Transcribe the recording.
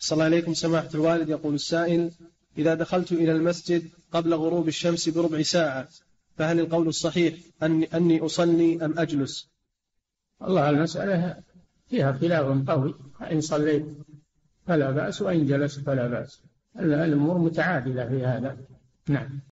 صلى الله عليكم سماحة الوالد. يقول السائل: إذا دخلت إلى المسجد قبل غروب الشمس بربع ساعة فهل القول الصحيح أني أصلي أم أجلس؟ الله المسألة فيها خلاف قوي، إن صليت فلا بأس وإن جلست فلا بأس، الأمور متعادلة في هذا. نعم.